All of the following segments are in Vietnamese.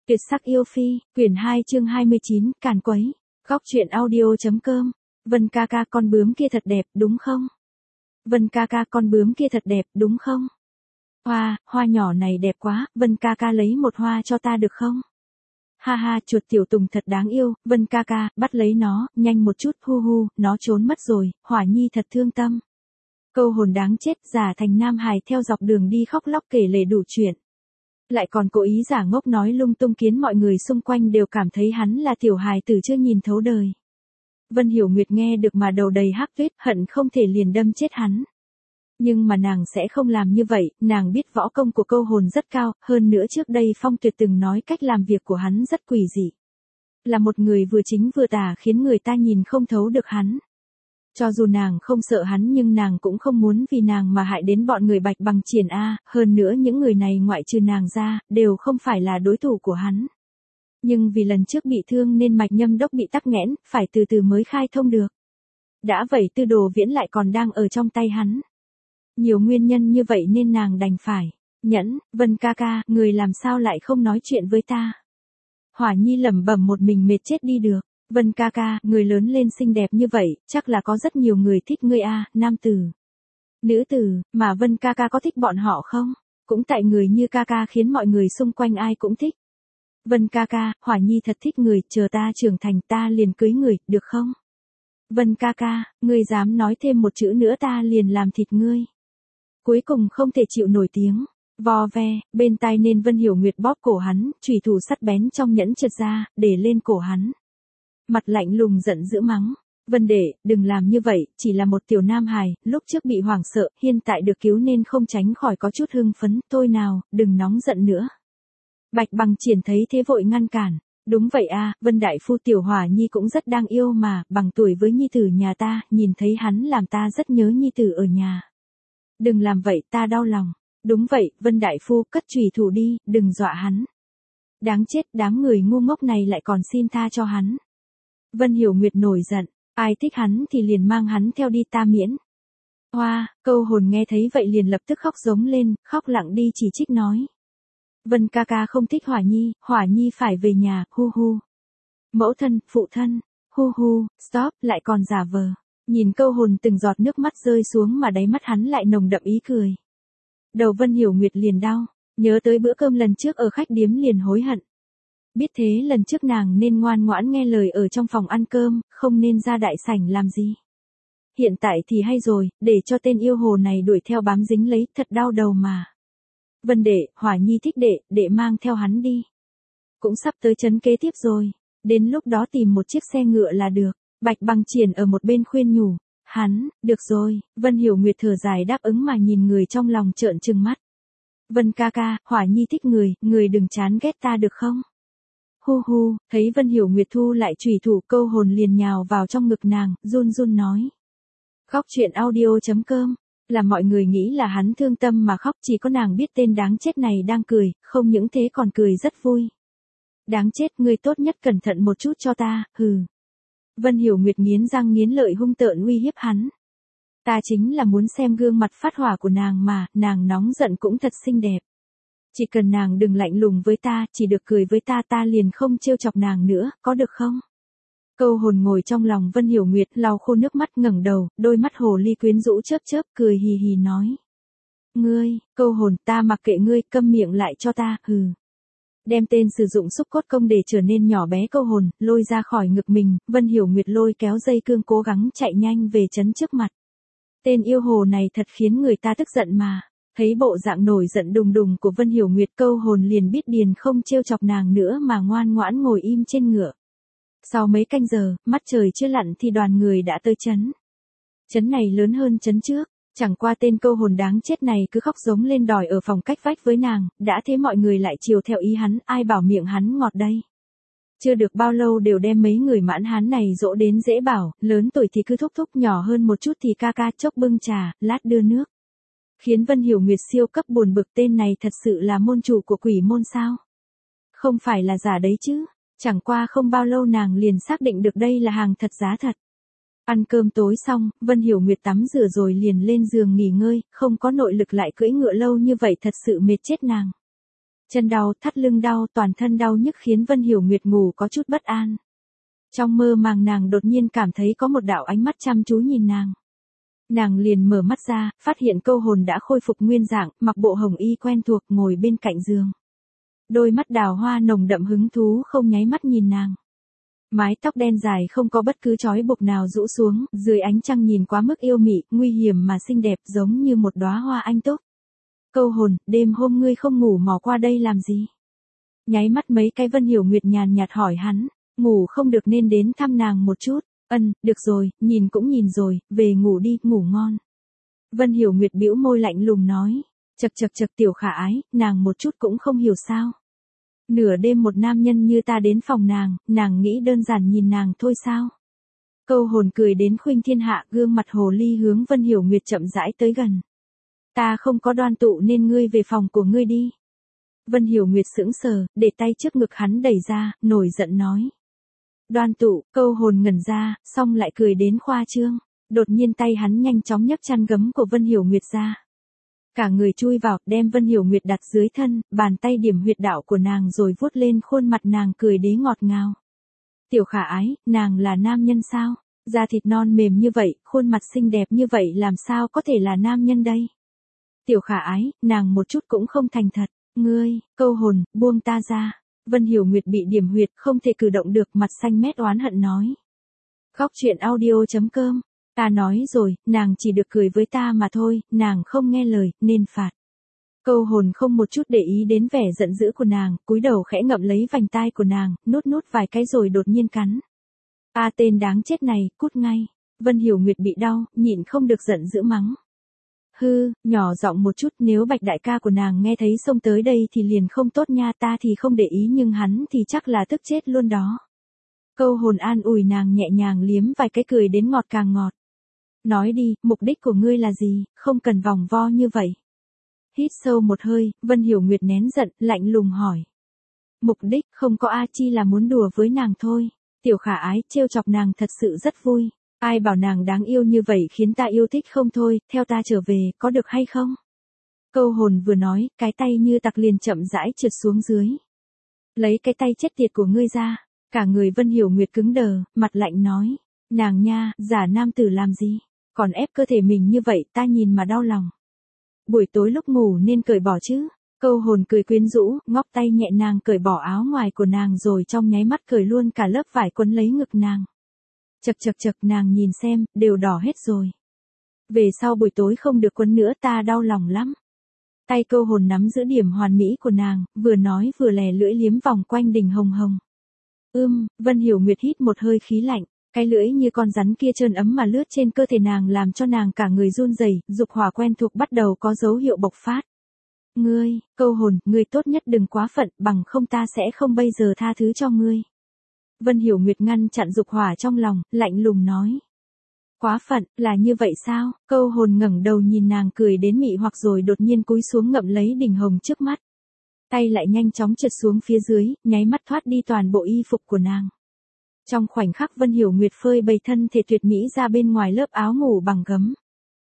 Tuyệt sắc yêu phi, quyển 2 chương 29, càn quấy. Góc truyện audio.com. Vân ca ca con bướm kia thật đẹp, đúng không? Vân ca ca con bướm kia thật đẹp, đúng không? Hoa nhỏ này đẹp quá, Vân ca ca lấy một hoa cho ta được không? Ha ha, chuột tiểu tùng thật đáng yêu, Vân ca ca, bắt lấy nó, nhanh một chút, hu hu, nó trốn mất rồi, Hỏa Nhi thật thương tâm. Câu hồn đáng chết, giả thành nam hài theo dọc đường đi khóc lóc kể lể đủ chuyện. Lại còn cố ý giả ngốc nói lung tung khiến mọi người xung quanh đều cảm thấy hắn là tiểu hài tử chưa nhìn thấu đời. Vân Hiểu Nguyệt nghe được mà đầu đầy hắc tuyết, hận không thể liền đâm chết hắn. Nhưng mà nàng sẽ không làm như vậy, nàng biết võ công của câu hồn rất cao, hơn nữa trước đây Phong Tuyệt từng nói cách làm việc của hắn rất quỷ dị. Là một người vừa chính vừa tà khiến người ta nhìn không thấu được hắn. Cho dù nàng không sợ hắn nhưng nàng cũng không muốn vì nàng mà hại đến bọn người Bạch Bằng Triển a, hơn nữa những người này ngoại trừ nàng ra, đều không phải là đối thủ của hắn. Nhưng vì lần trước bị thương nên mạch nhâm đốc bị tắc nghẽn, phải từ từ mới khai thông được. Đã vậy Tư Đồ Viễn lại còn đang ở trong tay hắn. Nhiều nguyên nhân như vậy nên nàng đành phải nhẫn. Vân ca ca, người làm sao lại không nói chuyện với ta? Hỏa Nhi lẩm bẩm một mình mệt chết đi được. Vân ca ca, người lớn lên xinh đẹp như vậy, chắc là có rất nhiều người thích ngươi a, nam tử, nữ tử, mà Vân ca ca có thích bọn họ không? Cũng tại người như ca ca khiến mọi người xung quanh ai cũng thích. Vân ca ca, Hỏa Nhi thật thích người, chờ ta trưởng thành ta liền cưới người, được không? Vân ca ca, ngươi dám nói thêm một chữ nữa ta liền làm thịt ngươi. Cuối cùng không thể chịu nổi tiếng vo ve, bên tai nên Vân Hiểu Nguyệt bóp cổ hắn, chùy thủ sắt bén trong nhẫn trượt ra, để lên cổ hắn. Mặt lạnh lùng giận dữ mắng, Vân đệ, đừng làm như vậy, chỉ là một tiểu nam hài, lúc trước bị hoảng sợ, hiện tại được cứu nên không tránh khỏi có chút hưng phấn, thôi nào, đừng nóng giận nữa. Bạch Bằng Triển thấy thế vội ngăn cản, đúng vậy a, Vân đại phu tiểu Hỏa Nhi cũng rất đáng yêu mà, bằng tuổi với nhi tử nhà ta, nhìn thấy hắn làm ta rất nhớ nhi tử ở nhà. Đừng làm vậy, ta đau lòng. Đúng vậy, Vân đại phu, cất chùy thủ đi, đừng dọa hắn. Đáng chết, đám người ngu ngốc này lại còn xin tha cho hắn. Vân Hiểu Nguyệt nổi giận, ai thích hắn thì liền mang hắn theo đi ta miễn. Câu hồn nghe thấy vậy liền lập tức khóc giống lên, khóc lặng đi chỉ trích nói. Vân ca ca không thích Hỏa Nhi phải về nhà, hu hu. Mẫu thân, phụ thân, hu hu, stop, lại còn giả vờ. Nhìn câu hồn từng giọt nước mắt rơi xuống mà đáy mắt hắn lại nồng đậm ý cười. Đầu Vân Hiểu Nguyệt liền đau, nhớ tới bữa cơm lần trước ở khách điếm liền hối hận. Biết thế lần trước nàng nên ngoan ngoãn nghe lời ở trong phòng ăn cơm, không nên ra đại sảnh làm gì. Hiện tại thì hay rồi, để cho tên yêu hồ này đuổi theo bám dính lấy, thật đau đầu mà. Vân đệ, Hỏa Nhi thích đệ mang theo hắn đi. Cũng sắp tới trấn kế tiếp rồi, đến lúc đó tìm một chiếc xe ngựa là được. Bạch Bằng Triển ở một bên khuyên nhủ, hắn, được rồi, Vân Hiểu Nguyệt thở dài đáp ứng mà nhìn người trong lòng trợn trừng mắt. Vân ca ca, Hỏa Nhi thích người đừng chán ghét ta được không? Hu hu, thấy Vân Hiểu Nguyệt thu lại chùy thủ câu hồn liền nhào vào trong ngực nàng, run run nói. Góc truyện audio.com, là mọi người nghĩ là hắn thương tâm mà khóc, chỉ có nàng biết tên đáng chết này đang cười, không những thế còn cười rất vui. Đáng chết, ngươi tốt nhất cẩn thận một chút cho ta, hừ. Vân Hiểu Nguyệt nghiến răng nghiến lợi hung tợn uy hiếp hắn. Ta chính là muốn xem gương mặt phát hỏa của nàng mà, nàng nóng giận cũng thật xinh đẹp. Chỉ cần nàng đừng lạnh lùng với ta, chỉ được cười với ta ta liền không trêu chọc nàng nữa, có được không? Câu hồn ngồi trong lòng Vân Hiểu Nguyệt lau khô nước mắt ngẩng đầu, đôi mắt hồ ly quyến rũ chớp chớp cười hì hì nói. Ngươi, câu hồn ta mặc kệ ngươi, câm miệng lại cho ta, hừ. Đem tên sử dụng xúc cốt công để trở nên nhỏ bé câu hồn, lôi ra khỏi ngực mình, Vân Hiểu Nguyệt lôi kéo dây cương cố gắng chạy nhanh về trấn trước mặt. Tên yêu hồ này thật khiến người ta tức giận mà. Thấy bộ dạng nổi giận đùng đùng của Vân Hiểu Nguyệt câu hồn liền biết điền không trêu chọc nàng nữa mà ngoan ngoãn ngồi im trên ngựa. Sau mấy canh giờ, mắt trời chưa lặn thì đoàn người đã tới trấn. Trấn này lớn hơn trấn trước, chẳng qua tên câu hồn đáng chết này cứ khóc giống lên đòi ở phòng cách vách với nàng, đã thế mọi người lại chiều theo ý hắn, ai bảo miệng hắn ngọt đây. Chưa được bao lâu đều đem mấy người mãn hán này dỗ đến dễ bảo, lớn tuổi thì cứ thúc thúc, nhỏ hơn một chút thì ca ca, chốc bưng trà, lát đưa nước. Khiến Vân Hiểu Nguyệt siêu cấp buồn bực, tên này thật sự là môn chủ của quỷ môn sao? Không phải là giả đấy chứ, chẳng qua không bao lâu nàng liền xác định được đây là hàng thật giá thật. Ăn cơm tối xong, Vân Hiểu Nguyệt tắm rửa rồi liền lên giường nghỉ ngơi, không có nội lực lại cưỡi ngựa lâu như vậy thật sự mệt chết nàng. Chân đau, thắt lưng đau, toàn thân đau nhức khiến Vân Hiểu Nguyệt ngủ có chút bất an. Trong mơ màng nàng đột nhiên cảm thấy có một đạo ánh mắt chăm chú nhìn nàng. Nàng liền mở mắt ra, phát hiện câu hồn đã khôi phục nguyên dạng, mặc bộ hồng y quen thuộc ngồi bên cạnh giường. Đôi mắt đào hoa nồng đậm hứng thú không nháy mắt nhìn nàng. Mái tóc đen dài không có bất cứ trói buộc nào rũ xuống, dưới ánh trăng nhìn quá mức yêu mị, nguy hiểm mà xinh đẹp giống như một đóa hoa anh túc. Câu hồn, đêm hôm ngươi không ngủ mò qua đây làm gì? Nháy mắt mấy cái Vân Hiểu Nguyệt nhàn nhạt hỏi hắn, ngủ không được nên đến thăm nàng một chút. Được rồi, nhìn cũng nhìn rồi, về ngủ đi, ngủ ngon. Vân Hiểu Nguyệt bĩu môi lạnh lùng nói, chật Tiểu Khả Ái, nàng một chút cũng không hiểu sao. Nửa đêm một nam nhân như ta đến phòng nàng nghĩ đơn giản nhìn nàng thôi sao? Câu hồn cười đến khuynh thiên hạ, gương mặt hồ ly hướng Vân Hiểu Nguyệt chậm rãi tới gần. Ta không có đoan tụ nên ngươi về phòng của ngươi đi. Vân Hiểu Nguyệt sững sờ, để tay trước ngực hắn đẩy ra, nổi giận nói. Đoan tụ, câu hồn ngẩn ra, xong lại cười đến khoa trương. Đột nhiên tay hắn nhanh chóng nhấc chăn gấm của Vân Hiểu Nguyệt ra. Cả người chui vào, đem Vân Hiểu Nguyệt đặt dưới thân, bàn tay điểm huyệt đạo của nàng rồi vuốt lên khuôn mặt nàng cười đế ngọt ngào. Tiểu Khả Ái, nàng là nam nhân sao? Da thịt non mềm như vậy, khuôn mặt xinh đẹp như vậy làm sao có thể là nam nhân đây? Tiểu Khả Ái, nàng một chút cũng không thành thật. Ngươi, câu hồn, buông ta ra. Vân Hiểu Nguyệt bị điểm huyệt không thể cử động được, mặt xanh mét oán hận nói. Góc truyện audio.com. Ta nói rồi, nàng chỉ được cười với ta mà thôi, nàng không nghe lời, nên phạt. Câu hồn không một chút để ý đến vẻ giận dữ của nàng, cúi đầu khẽ ngậm lấy vành tai của nàng, nuốt vài cái rồi đột nhiên cắn. Tên đáng chết này, cút ngay. Vân Hiểu Nguyệt bị đau, nhịn không được giận dữ mắng. Hư, nhỏ giọng một chút, nếu Bạch đại ca của nàng nghe thấy xông tới đây thì liền không tốt nha, ta thì không để ý nhưng hắn thì chắc là tức chết luôn đó. Câu hồn an ủi nàng nhẹ nhàng liếm vài cái cười đến ngọt càng ngọt. Nói đi, mục đích của ngươi là gì, không cần vòng vo như vậy. Hít sâu một hơi, Vân Hiểu Nguyệt nén giận, lạnh lùng hỏi. Mục đích không có chi là muốn đùa với nàng thôi. Tiểu Khả Ái, trêu chọc nàng thật sự rất vui. Ai bảo nàng đáng yêu như vậy khiến ta yêu thích không thôi, theo ta trở về, có được hay không? Câu hồn vừa nói, cái tay như tặc liền chậm rãi trượt xuống dưới. Lấy cái tay chết tiệt của ngươi ra. Cả người Vân Hiểu Nguyệt cứng đờ, mặt lạnh nói. Nàng nha, giả nam tử làm gì? Còn ép cơ thể mình như vậy ta nhìn mà đau lòng. Buổi tối lúc ngủ nên cởi bỏ chứ. Câu hồn cười quyến rũ, ngóc tay nhẹ nàng cởi bỏ áo ngoài của nàng rồi trong nháy mắt cởi luôn cả lớp vải quấn lấy ngực nàng. Chật nàng nhìn xem, đều đỏ hết rồi. Về sau buổi tối không được quấn nữa ta đau lòng lắm. Tay câu hồn nắm giữ điểm hoàn mỹ của nàng, vừa nói vừa lè lưỡi liếm vòng quanh đỉnh hồng hồng. Vân Hiểu Nguyệt hít một hơi khí lạnh. Cái lưỡi như con rắn kia trơn ấm mà lướt trên cơ thể nàng làm cho nàng cả người run rẩy, dục hỏa quen thuộc bắt đầu có dấu hiệu bộc phát. Ngươi, câu hồn, ngươi tốt nhất đừng quá phận, bằng không ta sẽ không bây giờ tha thứ cho ngươi. Vân Hiểu Nguyệt ngăn chặn dục hỏa trong lòng, lạnh lùng nói. Quá phận, là như vậy sao? Câu hồn ngẩng đầu nhìn nàng cười đến mị hoặc rồi đột nhiên cúi xuống ngậm lấy đỉnh hồng trước mắt. Tay lại nhanh chóng trượt xuống phía dưới, nháy mắt thoát đi toàn bộ y phục của nàng. Trong khoảnh khắc Vân Hiểu Nguyệt phơi bày thân thể tuyệt mỹ ra bên ngoài lớp áo ngủ bằng gấm.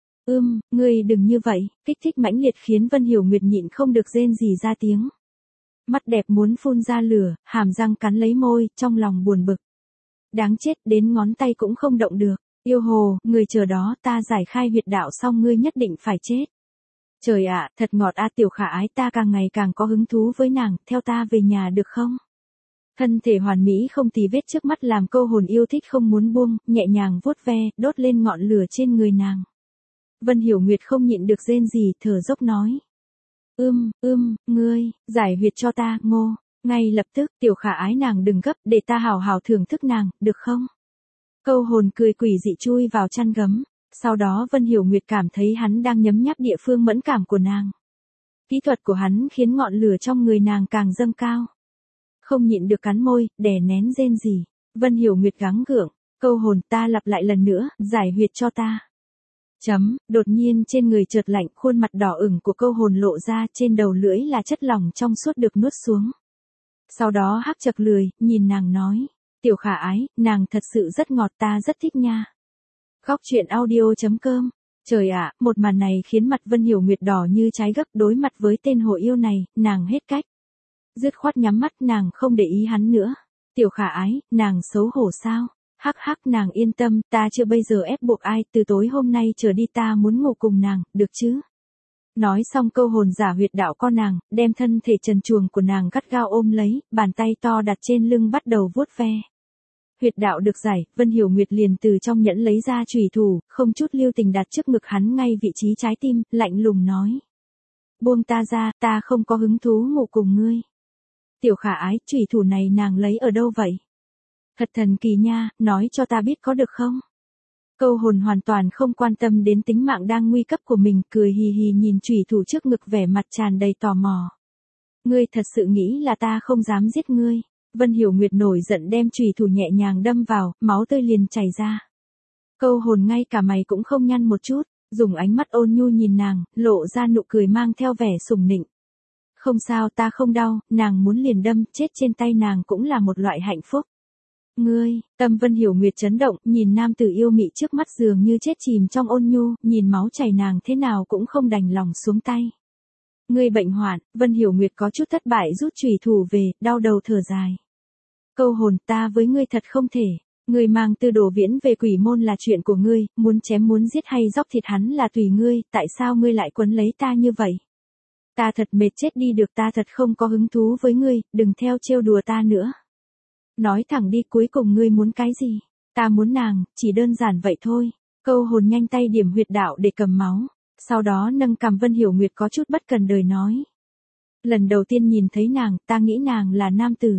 Ngươi đừng như vậy, kích thích mãnh liệt khiến Vân Hiểu Nguyệt nhịn không được rên rỉ ra tiếng. Mắt đẹp muốn phun ra lửa, hàm răng cắn lấy môi, trong lòng buồn bực. Đáng chết, đến ngón tay cũng không động được. Yêu hồ, người chờ đó, ta giải khai huyệt đạo xong ngươi nhất định phải chết. Trời ạ, thật ngọt Tiểu Khả Ái, ta càng ngày càng có hứng thú với nàng, theo ta về nhà được không? Thân thể hoàn mỹ không tì vết trước mắt làm câu hồn yêu thích không muốn buông, nhẹ nhàng vuốt ve, đốt lên ngọn lửa trên người nàng. Vân Hiểu Nguyệt không nhịn được rên rỉ, thở dốc nói. Ngươi, giải huyệt cho ta, ngô. Ngay lập tức, Tiểu Khả Ái nàng đừng gấp, để ta hào hào thưởng thức nàng, được không? Câu hồn cười quỷ dị chui vào chăn gấm. Sau đó Vân Hiểu Nguyệt cảm thấy hắn đang nhấm nháp địa phương mẫn cảm của nàng. Kỹ thuật của hắn khiến ngọn lửa trong người nàng càng dâng cao. Không nhịn được cắn môi, đè nén rên rỉ. Vân Hiểu Nguyệt gắng gượng. Câu hồn, ta lặp lại lần nữa, giải huyệt cho ta. Đột nhiên trên người chợt lạnh, khuôn mặt đỏ ửng của câu hồn lộ ra, trên đầu lưỡi là chất lỏng trong suốt được nuốt xuống. Sau đó hắc chật lười, nhìn nàng nói. Tiểu Khả Ái, nàng thật sự rất ngọt, ta rất thích nha. Góc truyện audio.com. Trời ạ, một màn này khiến mặt Vân Hiểu Nguyệt đỏ như trái gấc, đối mặt với tên hồ yêu này, nàng hết cách. Dứt khoát nhắm mắt, nàng không để ý hắn nữa. Tiểu Khả Ái, nàng xấu hổ sao? Hắc hắc, nàng yên tâm, ta chưa bây giờ ép buộc ai, từ tối hôm nay trở đi ta muốn ngủ cùng nàng, được chứ? Nói xong câu hồn giả huyệt đạo con nàng, đem thân thể trần truồng của nàng gắt gao ôm lấy, bàn tay to đặt trên lưng bắt đầu vuốt ve. Huyệt đạo được giải, Vân Hiểu Nguyệt liền từ trong nhẫn lấy ra chùy thủ, không chút lưu tình đặt trước ngực hắn ngay vị trí trái tim, lạnh lùng nói. Buông ta ra, ta không có hứng thú ngủ cùng ngươi. Tiểu Khả Ái, chùy thủ này nàng lấy ở đâu vậy? Thật thần kỳ nha, nói cho ta biết có được không? Câu hồn hoàn toàn không quan tâm đến tính mạng đang nguy cấp của mình, cười hì hì nhìn chùy thủ trước ngực vẻ mặt tràn đầy tò mò. Ngươi thật sự nghĩ là ta không dám giết ngươi? Vân Hiểu Nguyệt nổi giận đem chùy thủ nhẹ nhàng đâm vào, máu tươi liền chảy ra. Câu hồn ngay cả mày cũng không nhăn một chút, dùng ánh mắt ôn nhu nhìn nàng, lộ ra nụ cười mang theo vẻ sủng nịnh. Không sao, ta không đau, nàng muốn liền đâm, chết trên tay nàng cũng là một loại hạnh phúc. Ngươi, tâm Vân Hiểu Nguyệt chấn động, nhìn nam tử yêu mị trước mắt dường như chết chìm trong ôn nhu, nhìn máu chảy nàng thế nào cũng không đành lòng xuống tay. Ngươi bệnh hoạn, Vân Hiểu Nguyệt có chút thất bại rút chùy thủ về, đau đầu thở dài. Câu hồn, ta với ngươi thật không thể. Ngươi mang Tư Đồ Viễn về Quỷ Môn là chuyện của ngươi, muốn chém muốn giết hay dóc thịt hắn là tùy ngươi, tại sao ngươi lại quấn lấy ta như vậy? Ta thật mệt chết đi được, ta thật không có hứng thú với ngươi, đừng theo trêu đùa ta nữa. Nói thẳng đi, cuối cùng ngươi muốn cái gì? Ta muốn nàng, chỉ đơn giản vậy thôi. Câu hồn nhanh tay điểm huyệt đạo để cầm máu, sau đó nâng cằm. Vân Hiểu Nguyệt có chút bất cần đời nói. Lần đầu tiên nhìn thấy nàng, ta nghĩ nàng là nam tử.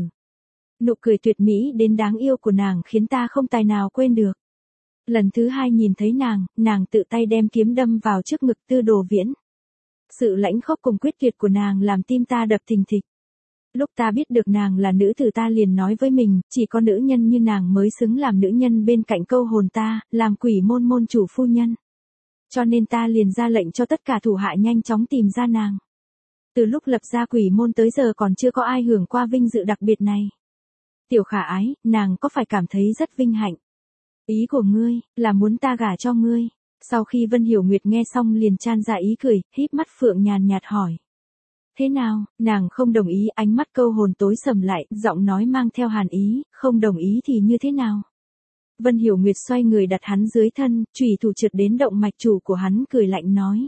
Nụ cười tuyệt mỹ đến đáng yêu của nàng khiến ta không tài nào quên được. Lần thứ hai nhìn thấy nàng tự tay đem kiếm đâm vào trước ngực Tư Đồ Viễn. Sự lãnh khốc cùng quyết tuyệt của nàng làm tim ta đập thình thịch. Lúc ta biết được nàng là nữ tử ta liền nói với mình, chỉ có nữ nhân như nàng mới xứng làm nữ nhân bên cạnh câu hồn ta, làm Quỷ Môn môn chủ phu nhân. Cho nên ta liền ra lệnh cho tất cả thủ hạ nhanh chóng tìm ra nàng. Từ lúc lập ra Quỷ Môn tới giờ còn chưa có ai hưởng qua vinh dự đặc biệt này. Tiểu Khả Ái, nàng có phải cảm thấy rất vinh hạnh? Ý của ngươi, là muốn ta gả cho ngươi. Sau khi Vân Hiểu Nguyệt nghe xong liền chan ra ý cười, híp mắt phượng nhàn nhạt hỏi. Thế nào, nàng không đồng ý, ánh mắt câu hồn tối sầm lại, giọng nói mang theo hàn ý, không đồng ý thì như thế nào? Vân Hiểu Nguyệt xoay người đặt hắn dưới thân, chùy thủ trượt đến động mạch chủ của hắn, cười lạnh nói.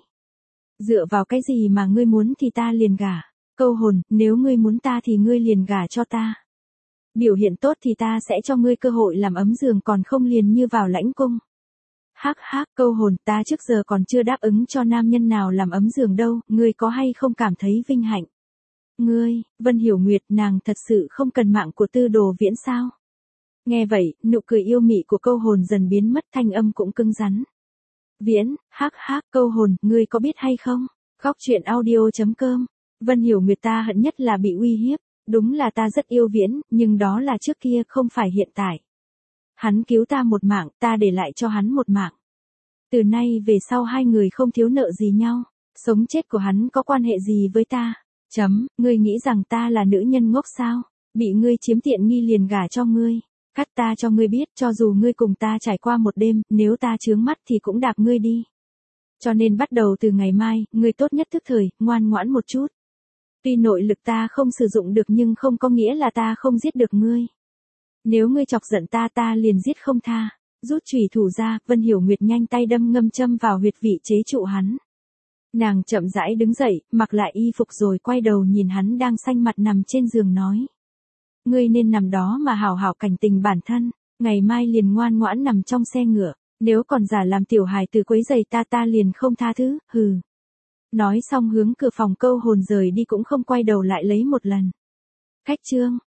Dựa vào cái gì mà ngươi muốn thì ta liền gả. Câu hồn, nếu ngươi muốn ta thì ngươi liền gả cho ta. Biểu hiện tốt thì ta sẽ cho ngươi cơ hội làm ấm giường, còn không liền như vào lãnh cung. Hắc hắc, câu hồn, ta trước giờ còn chưa đáp ứng cho nam nhân nào làm ấm giường đâu, ngươi có hay không cảm thấy vinh hạnh? Ngươi, Vân Hiểu Nguyệt, nàng thật sự không cần mạng của Tư Đồ Viễn sao? Nghe vậy, nụ cười yêu mị của câu hồn dần biến mất, thanh âm cũng cứng rắn. Viễn, hắc hắc, câu hồn, ngươi có biết hay không? Góc truyện audio.com. Vân Hiểu Nguyệt, ta hận nhất là bị uy hiếp. Đúng là ta rất yêu Viễn, nhưng đó là trước kia, không phải hiện tại. Hắn cứu ta một mạng, ta để lại cho hắn một mạng. Từ nay về sau hai người không thiếu nợ gì nhau. Sống chết của hắn có quan hệ gì với ta? Ngươi nghĩ rằng ta là nữ nhân ngốc sao? Bị ngươi chiếm tiện nghi liền gả cho ngươi. Cắt ta cho ngươi biết, cho dù ngươi cùng ta trải qua một đêm, nếu ta chướng mắt thì cũng đạp ngươi đi. Cho nên bắt đầu từ ngày mai, ngươi tốt nhất thức thời, ngoan ngoãn một chút. Tuy nội lực ta không sử dụng được nhưng không có nghĩa là ta không giết được ngươi. Nếu ngươi chọc giận ta liền giết không tha. Rút chùy thủ ra, Vân Hiểu Nguyệt nhanh tay đâm ngâm châm vào huyệt vị chế trụ hắn. Nàng chậm rãi đứng dậy, mặc lại y phục rồi quay đầu nhìn hắn đang xanh mặt nằm trên giường nói. Ngươi nên nằm đó mà hảo hảo cảnh tình bản thân, ngày mai liền ngoan ngoãn nằm trong xe ngựa, nếu còn giả làm tiểu hài từ quấy giày ta liền không tha thứ, hừ. Nói xong hướng cửa phòng câu hồn rời đi cũng không quay đầu lại lấy một lần. Khách trương.